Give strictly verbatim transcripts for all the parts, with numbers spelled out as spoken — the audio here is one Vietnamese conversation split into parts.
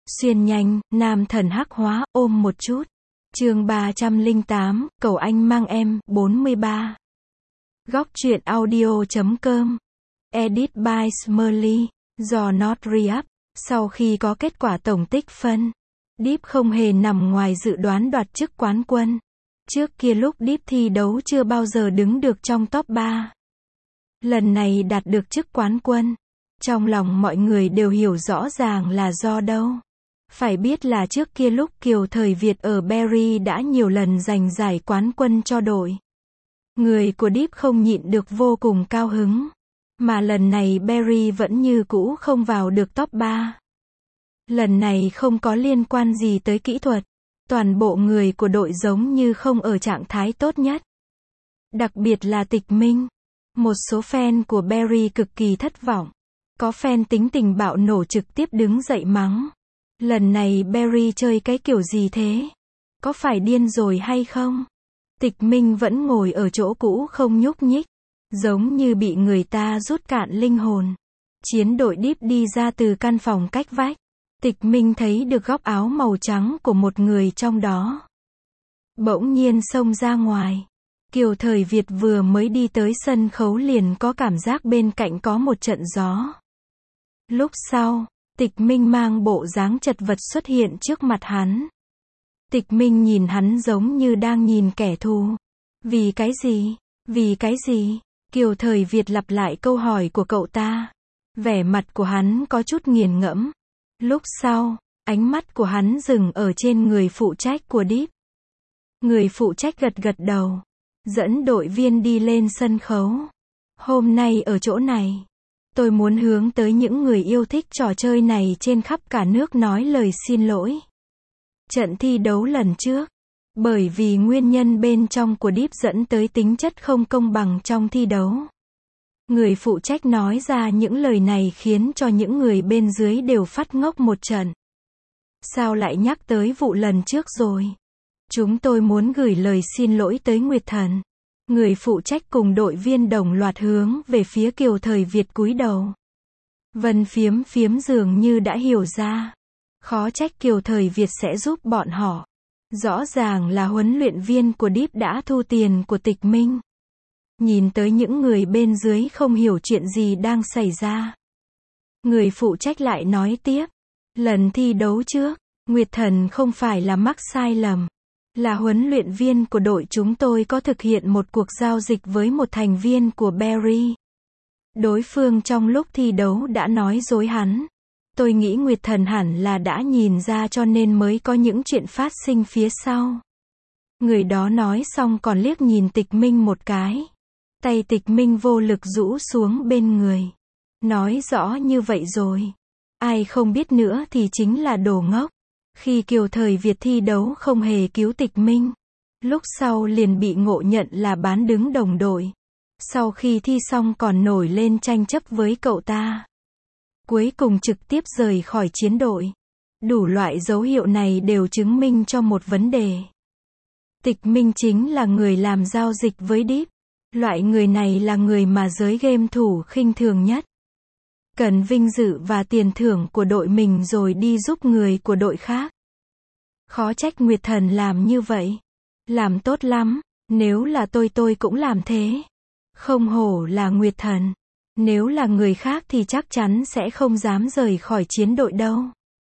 Xuyên nhanh, nam thần hắc hóa, ôm một chút. Chương ba trăm lẻ tám, cầu anh mang em, bốn mươi ba. Góc truyện audio chấm com. Edit by Smurly, do Not Re-up. Sau khi có kết quả tổng tích phân, Deep không hề nằm ngoài dự đoán đoạt chức quán quân. Trước kia lúc Deep thi đấu chưa bao giờ đứng được trong top ba. Lần này đạt được chức quán quân. Trong lòng mọi người đều hiểu rõ ràng là do đâu. Phải biết là trước kia lúc Kiều Thời Việt ở Berry đã nhiều lần giành giải quán quân cho đội. Người của Deep không nhịn được vô cùng cao hứng. Mà lần này Berry vẫn như cũ không vào được top ba. Lần này không có liên quan gì tới kỹ thuật. Toàn bộ người của đội giống như không ở trạng thái tốt nhất. Đặc biệt là Tịch Minh. Một số fan của Berry cực kỳ thất vọng. Có fan tính tình bạo nổ trực tiếp đứng dậy mắng. Lần này Berry chơi cái kiểu gì thế? Có phải điên rồi hay không? Tịch Minh vẫn ngồi ở chỗ cũ không nhúc nhích. Giống như bị người ta rút cạn linh hồn. Chiến đội Deep đi ra từ căn phòng cách vách. Tịch Minh thấy được góc áo màu trắng của một người trong đó. Bỗng nhiên xông ra ngoài. Kiều Thời Việt vừa mới đi tới sân khấu liền có cảm giác bên cạnh có một trận gió. Lúc sau, Tịch Minh mang bộ dáng chật vật xuất hiện trước mặt hắn. Tịch Minh nhìn hắn giống như đang nhìn kẻ thù. Vì cái gì? Vì cái gì? Kiều Thời Việt lặp lại câu hỏi của cậu ta. Vẻ mặt của hắn có chút nghiền ngẫm. Lúc sau, ánh mắt của hắn dừng ở trên người phụ trách của Deep. Người phụ trách gật gật đầu. Dẫn đội viên đi lên sân khấu. Hôm nay ở chỗ này, tôi muốn hướng tới những người yêu thích trò chơi này trên khắp cả nước nói lời xin lỗi. Trận thi đấu lần trước, bởi vì nguyên nhân bên trong của Deep dẫn tới tính chất không công bằng trong thi đấu. Người phụ trách nói ra những lời này khiến cho những người bên dưới đều phát ngốc một trận. Sao lại nhắc tới vụ lần trước rồi? Chúng tôi muốn gửi lời xin lỗi tới Nguyệt Thần. Người phụ trách cùng đội viên đồng loạt hướng về phía Kiều Thời Việt cúi đầu. Vân Phiếm Phiếm dường như đã hiểu ra. Khó trách Kiều Thời Việt sẽ giúp bọn họ. Rõ ràng là huấn luyện viên của Deep đã thu tiền của Tịch Minh. Nhìn tới những người bên dưới không hiểu chuyện gì đang xảy ra. Người phụ trách lại nói tiếp. Lần thi đấu trước, Nguyệt Thần không phải là mắc sai lầm. Là huấn luyện viên của đội chúng tôi có thực hiện một cuộc giao dịch với một thành viên của Berry. Đối phương trong lúc thi đấu đã nói dối hắn. Tôi nghĩ Nguyệt Thần hẳn là đã nhìn ra cho nên mới có những chuyện phát sinh phía sau. Người đó nói xong còn liếc nhìn Tịch Minh một cái. Tay Tịch Minh vô lực rũ xuống bên người. Nói rõ như vậy rồi. Ai không biết nữa thì chính là đồ ngốc. Khi Kiều Thời Việt thi đấu không hề cứu Tịch Minh. Lúc sau liền bị ngộ nhận là bán đứng đồng đội. Sau khi thi xong còn nổi lên tranh chấp với cậu ta. Cuối cùng trực tiếp rời khỏi chiến đội. Đủ loại dấu hiệu này đều chứng minh cho một vấn đề. Tịch Minh chính là người làm giao dịch với Deep. Loại người này là người mà giới game thủ khinh thường nhất. Cần vinh dự và tiền thưởng của đội mình rồi đi giúp người của đội khác. Khó trách Nguyệt Thần làm như vậy. Làm tốt lắm, nếu là tôi tôi cũng làm thế. Không hổ là Nguyệt Thần. Nếu là người khác thì chắc chắn sẽ không dám rời khỏi chiến đội đâu.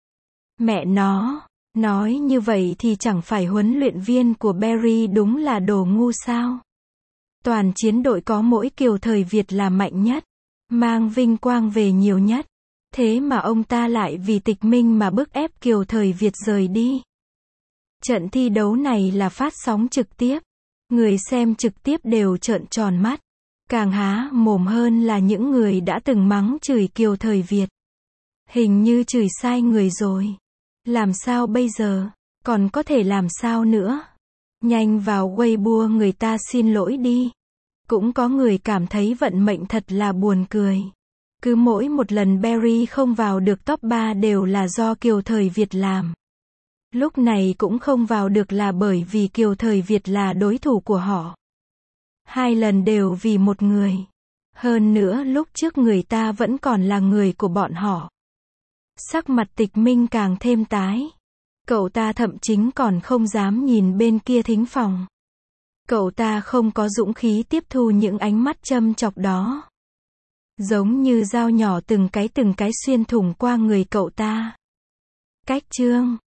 Mẹ nó, nói như vậy thì chẳng phải huấn luyện viên của Berry đúng là đồ ngu sao? Toàn chiến đội có mỗi Kiều Thời Việt là mạnh nhất. Mang vinh quang về nhiều nhất. Thế mà ông ta lại vì Tịch Minh mà bức ép Kiều Thời Việt rời đi. Trận thi đấu này là phát sóng trực tiếp. Người xem trực tiếp đều trợn tròn mắt. Càng há mồm hơn là những người đã từng mắng chửi Kiều Thời Việt. Hình như chửi sai người rồi. Làm sao bây giờ? Còn có thể làm sao nữa? Nhanh vào Weibo người ta xin lỗi đi. Cũng có người cảm thấy vận mệnh thật là buồn cười. Cứ mỗi một lần Berry không vào được top ba đều là do Kiều Thời Việt làm. Lúc này cũng không vào được là bởi vì Kiều Thời Việt là đối thủ của họ. Hai lần đều vì một người. Hơn nữa lúc trước người ta vẫn còn là người của bọn họ. Sắc mặt Tịch Minh càng thêm tái. Cậu ta thậm chính còn không dám nhìn bên kia thính phòng. Cậu ta không có dũng khí tiếp thu những ánh mắt châm chọc đó. Giống như dao nhỏ từng cái từng cái xuyên thủng qua người cậu ta. Cách chương